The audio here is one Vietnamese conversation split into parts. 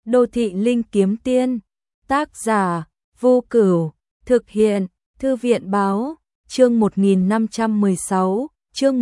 Đô thị linh kiếm tiên, tác giả, Vô Cửu, thực hiện, Thư viện báo, chương 1516, chương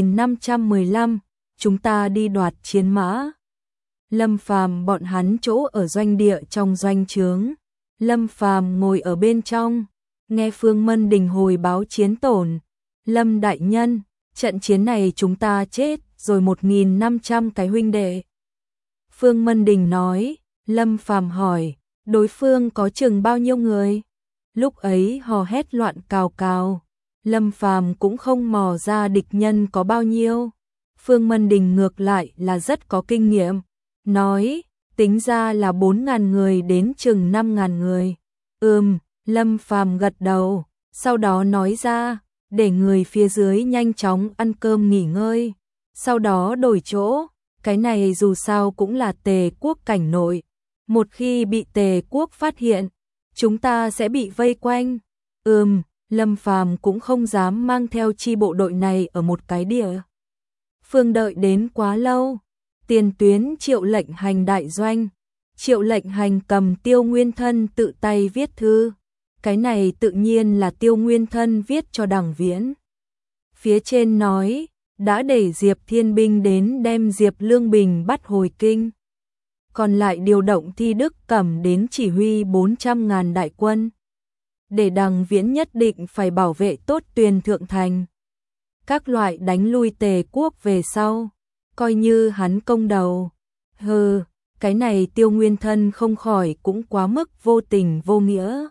1515, chúng ta đi đoạt chiến mã. Lâm Phàm bọn hắn chỗ ở doanh địa trong doanh trướng. Lâm Phàm ngồi ở bên trong, nghe Phương Mân Đình hồi báo chiến tổn. Lâm đại nhân, trận chiến này chúng ta chết rồi 1.500 cái huynh đệ. Phương Mân Đình nói. Lâm Phàm hỏi, đối phương có chừng bao nhiêu người? Lúc ấy hò hét loạn cào cào. Lâm Phàm cũng không mò ra địch nhân có bao nhiêu. Phương Mân Đình ngược lại là rất có kinh nghiệm. Nói, tính ra là 4.000 người đến chừng 5.000 người. Lâm Phàm gật đầu, sau đó nói ra, để người phía dưới nhanh chóng ăn cơm nghỉ ngơi. Sau đó đổi chỗ, cái này dù sao cũng là Tề quốc cảnh nội. Một khi bị Tề quốc phát hiện, chúng ta sẽ bị vây quanh. Lâm Phàm cũng không dám mang theo chi bộ đội này ở một cái địa phương đợi đến quá lâu. Tiền tuyến Triệu Lệnh Hành đại doanh. Triệu Lệnh Hành cầm Tiêu Nguyên Thân tự tay viết thư. Cái này tự nhiên là Tiêu Nguyên Thân viết cho Đằng Viễn. Phía trên nói, đã để Diệp Thiên Binh đến đem Diệp Lương Bình bắt hồi kinh. Còn lại điều động Thi Đức Cẩm đến chỉ huy 400.000 đại quân. Để Đằng Viễn nhất định phải bảo vệ tốt Tuyền Thượng Thành. Các loại đánh lui Tề quốc về sau, coi như hắn công đầu. Cái này Tiêu Nguyên Thân không khỏi cũng quá mức vô tình vô nghĩa.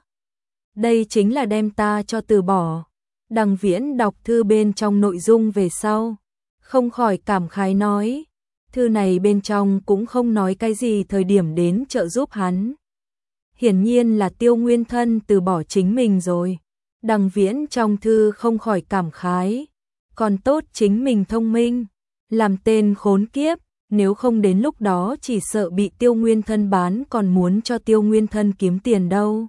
Đây chính là đem ta cho từ bỏ. Đằng Viễn đọc thư bên trong nội dung về sau, không khỏi cảm khái nói, thư này bên trong cũng không nói cái gì thời điểm đến trợ giúp hắn. Hiển nhiên là Tiêu Nguyên Thân từ bỏ chính mình rồi. Đằng Viễn trong thư không khỏi cảm khái, còn tốt chính mình thông minh, làm tên khốn kiếp, nếu không đến lúc đó chỉ sợ bị Tiêu Nguyên Thân bán còn muốn cho Tiêu Nguyên Thân kiếm tiền đâu.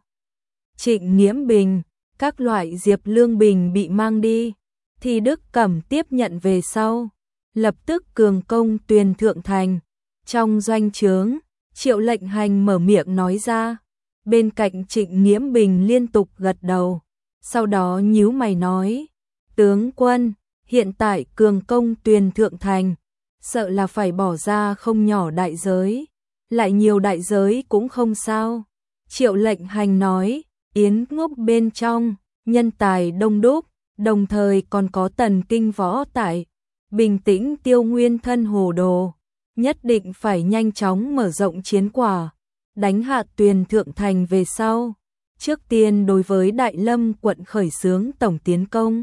Trịnh Nghiễm Bình, các loại Diệp Lương Bình bị mang đi, thì Đức Cẩm tiếp nhận về sau, lập tức cường công Tuyền Thượng Thành. Trong doanh trướng, Triệu Lệnh Hành mở miệng nói ra, bên cạnh Trịnh Nghiễm Bình liên tục gật đầu, sau đó nhíu mày nói, tướng quân, hiện tại cường công Tuyền Thượng Thành, sợ là phải bỏ ra không nhỏ đại giới, lại nhiều đại giới cũng không sao. Triệu Lệnh Hành nói, Yến Ngốc bên trong, nhân tài đông đúc, đồng thời còn có Tần Kinh Võ tại, bình tĩnh Tiêu Nguyên Thân hồ đồ, nhất định phải nhanh chóng mở rộng chiến quả, đánh hạ Tuyền Thượng Thành về sau. Trước tiên đối với Đại Lâm quận khởi xướng tổng tiến công.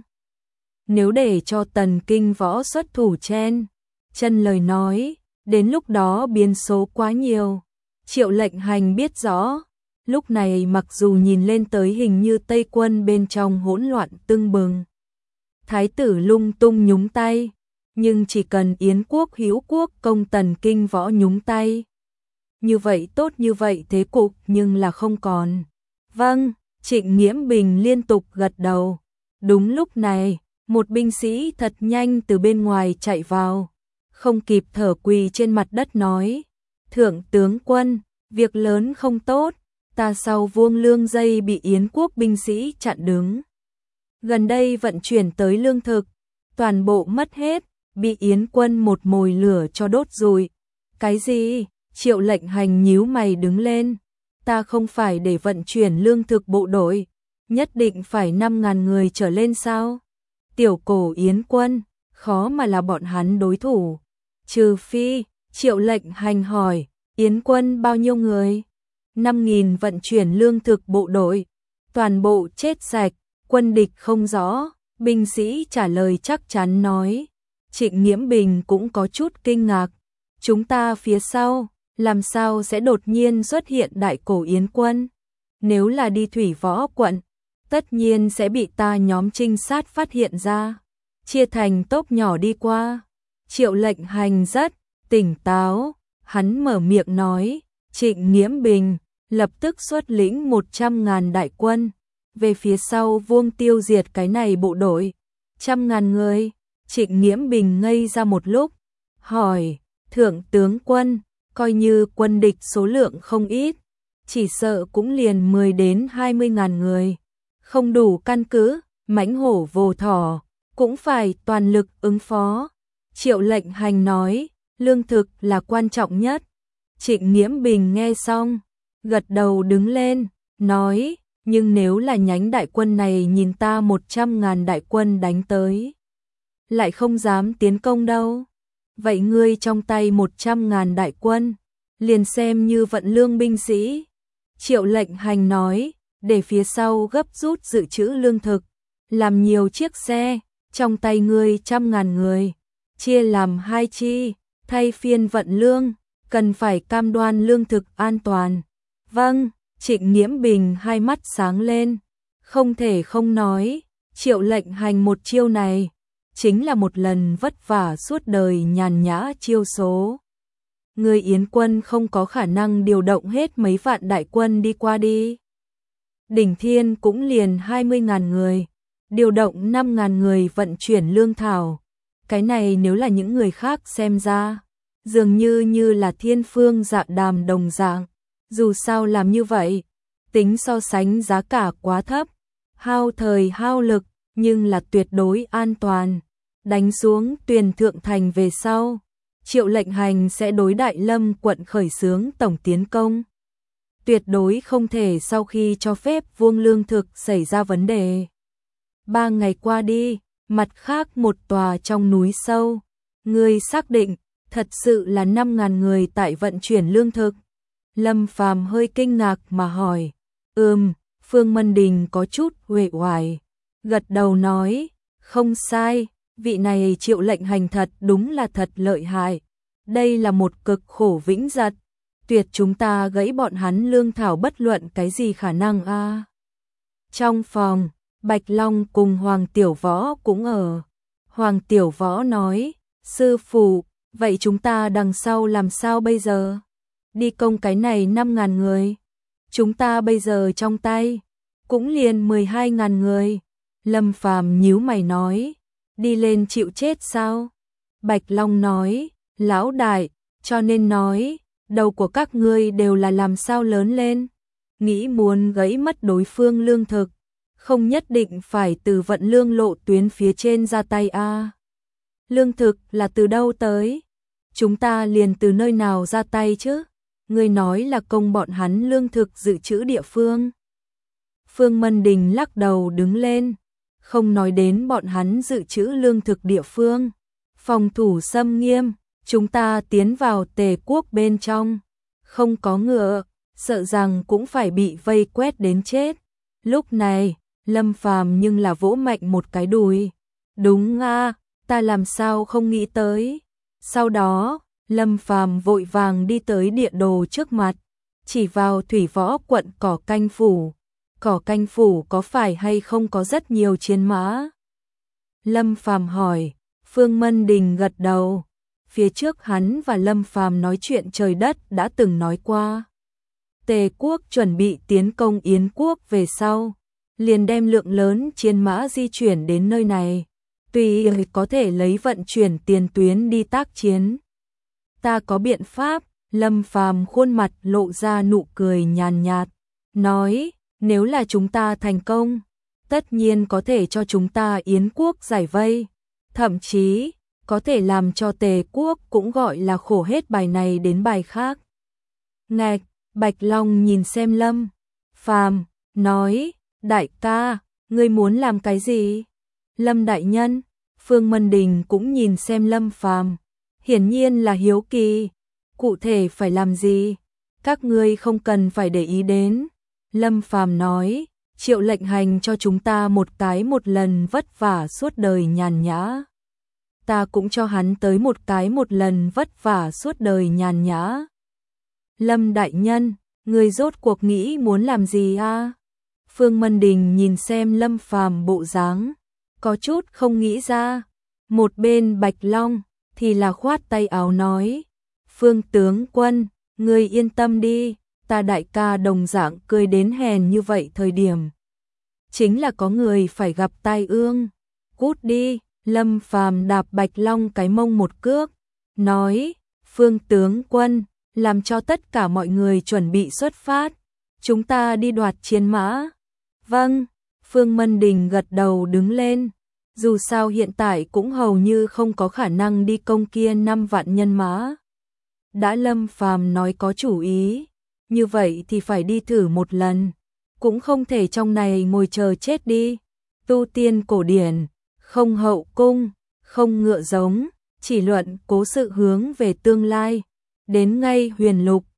Nếu để cho Tần Kinh Võ xuất thủ chen chân lời nói, đến lúc đó biến số quá nhiều. Triệu Lệnh Hành biết rõ, lúc này mặc dù nhìn lên tới hình như Tây quân bên trong hỗn loạn tưng bừng, thái tử lung tung nhúng tay, nhưng chỉ cần Yến quốc Hữu quốc công Tần Kinh Võ nhúng tay, như vậy tốt như vậy thế cục nhưng là không còn. Vâng, Trịnh Nghiễm Bình liên tục gật đầu. Đúng lúc này, một binh sĩ thật nhanh từ bên ngoài chạy vào, không kịp thở quỳ trên mặt đất nói, thượng tướng quân, việc lớn không tốt, ta sau Vuông Lương dây bị Yến quốc binh sĩ chặn đứng. Gần đây vận chuyển tới lương thực, toàn bộ mất hết, bị Yến quân một mồi lửa cho đốt rụi. Cái gì? Triệu Lệnh Hành nhíu mày đứng lên. Ta không phải để vận chuyển lương thực bộ đội, nhất định phải 5.000 người trở lên sao? Tiểu cổ Yến quân, khó mà là bọn hắn đối thủ. Trừ phi, Triệu Lệnh Hành hỏi, Yến quân bao nhiêu người? 5.000 vận chuyển lương thực bộ đội, toàn bộ chết sạch, quân địch không rõ. Binh sĩ trả lời chắc chắn nói. Trịnh Nghiễm Bình cũng có chút kinh ngạc. Chúng ta phía sau, làm sao sẽ đột nhiên xuất hiện đại cổ Yến quân? Nếu là đi Thủy Võ quận, tất nhiên sẽ bị ta nhóm trinh sát phát hiện ra, chia thành tốp nhỏ đi qua. Triệu Lệnh Hành rất tỉnh táo, hắn mở miệng nói, Trịnh Nghiễm Bình lập tức xuất lĩnh 100.000 đại quân, về phía sau Vuông tiêu diệt cái này bộ đội. 100.000 người? Trịnh Nghiễm Bình ngây ra một lúc, hỏi, thượng tướng quân, coi như quân địch số lượng không ít, chỉ sợ cũng liền 10 đến 20 ngàn người. Không đủ căn cứ, mãnh hổ vồ thỏ, cũng phải toàn lực ứng phó. Triệu Lệnh Hành nói, lương thực là quan trọng nhất. Trịnh Nghiễm Bình nghe xong, gật đầu đứng lên, nói, nhưng nếu là nhánh đại quân này nhìn ta 100.000 đại quân đánh tới, lại không dám tiến công đâu. Vậy ngươi trong tay 100.000 đại quân, liền xem như vận lương binh sĩ. Triệu Lệnh Hành nói, để phía sau gấp rút dự trữ lương thực, làm nhiều chiếc xe, trong tay ngươi 100.000 người, chia làm 2 chi, thay phiên vận lương, cần phải cam đoan lương thực an toàn. Vâng, Trịnh Nghiễm Bình hai mắt sáng lên, không thể không nói, Triệu Lệnh Hành một chiêu này, chính là một lần vất vả suốt đời nhàn nhã chiêu số. Người Yến quân không có khả năng điều động hết mấy vạn đại quân đi qua đi. Đỉnh Thiên cũng liền 20.000 người, điều động 5.000 người vận chuyển lương thảo. Cái này nếu là những người khác xem ra, dường như là thiên phương dạ đàm đồng dạng. Dù sao làm như vậy, tính so sánh giá cả quá thấp, hao thời hao lực, nhưng là tuyệt đối an toàn. Đánh xuống Tuyền Thượng Thành về sau, Triệu Lệnh Hành sẽ đối Đại Lâm quận khởi xướng tổng tiến công. Tuyệt đối không thể sau khi cho phép vuông lương thực xảy ra vấn đề. 3 ngày qua đi, mặt khác một tòa trong núi sâu, người xác định thật sự là 5.000 người tại vận chuyển lương thực. Lâm Phàm hơi kinh ngạc mà hỏi, Phương Mân Đình có chút uể oải, gật đầu nói, không sai, vị này Triệu Lệnh Hành thật đúng là thật lợi hại. Đây là một cực khổ vĩnh giật, tuyệt chúng ta gãy bọn hắn lương thảo bất luận cái gì khả năng a. Trong phòng, Bạch Long cùng Hoàng Tiểu Võ cũng ở. Hoàng Tiểu Võ nói, sư phụ, vậy chúng ta đằng sau làm sao bây giờ? Đi công cái này 5.000 người. Chúng ta bây giờ trong tay, cũng liền 12.000 người. Lâm Phàm nhíu mày nói, đi lên chịu chết sao? Bạch Long nói, lão đại, cho nên nói, đầu của các ngươi đều là làm sao lớn lên. Nghĩ muốn gãy mất đối phương lương thực, không nhất định phải từ vận lương lộ tuyến phía trên ra tay a. Lương thực là từ đâu tới? Chúng ta liền từ nơi nào ra tay chứ? Ngươi nói là công bọn hắn lương thực dự trữ địa phương. Phương Mân Đình lắc đầu đứng lên, không nói đến bọn hắn dự trữ lương thực địa phương. Phòng thủ xâm nghiêm, chúng ta tiến vào Tề quốc bên trong, không có ngựa, sợ rằng cũng phải bị vây quét đến chết. Lúc này, Lâm Phàm nhưng là vỗ mạnh một cái đùi. Đúng a, ta làm sao không nghĩ tới. Sau đó, Lâm Phàm vội vàng đi tới địa đồ trước mặt, chỉ vào Thủy Võ quận Cỏ Canh phủ. Cỏ Canh phủ có phải hay không có rất nhiều chiến mã? Lâm Phàm hỏi. Phương Mân Đình gật đầu. Phía trước hắn và Lâm Phàm nói chuyện trời đất đã từng nói qua. Tề quốc chuẩn bị tiến công Yến quốc về sau, liền đem lượng lớn chiến mã di chuyển đến nơi này, tùy có thể lấy vận chuyển tiền tuyến đi tác chiến. Ta có biện pháp. Lâm Phàm khuôn mặt lộ ra nụ cười nhàn nhạt, nói, nếu là chúng ta thành công, tất nhiên có thể cho chúng ta Yến quốc giải vây, thậm chí có thể làm cho Tề quốc cũng gọi là khổ hết bài này đến bài khác. Ngạch, Bạch Long nhìn xem Lâm Phàm, nói, đại ca, ngươi muốn làm cái gì? Lâm đại nhân, Phương Mân Đình cũng nhìn xem Lâm Phàm, hiển nhiên là hiếu kỳ, cụ thể phải làm gì? Các ngươi không cần phải để ý đến. Lâm Phàm nói, Triệu Lệnh Hành cho chúng ta một lần vất vả suốt đời nhàn nhã. Ta cũng cho hắn tới một lần vất vả suốt đời nhàn nhã. Lâm đại nhân, người rốt cuộc nghĩ muốn làm gì a? Phương Mân Đình nhìn xem Lâm Phàm bộ dáng, có chút không nghĩ ra. Một bên Bạch Long thì là khoát tay áo nói, Phương tướng quân, ngươi yên tâm đi, ta đại ca đồng dạng cười đến hèn như vậy thời điểm. Chính là có người phải gặp tai ương. Cút đi. Lâm Phàm đạp Bạch Long cái mông một cước, nói, Phương tướng quân, làm cho tất cả mọi người chuẩn bị xuất phát. Chúng ta đi đoạt chiến mã. Vâng, Phương Mân Đình gật đầu đứng lên. Dù sao hiện tại cũng hầu như không có khả năng đi công kia 5 vạn nhân mã. Đã Lâm Phàm nói có chủ ý, như vậy thì phải đi thử một lần. Cũng không thể trong này ngồi chờ chết đi. Tu tiên cổ điển, không hậu cung, không ngựa giống, chỉ luận cố sự hướng về tương lai. Đến ngay Huyền Lục,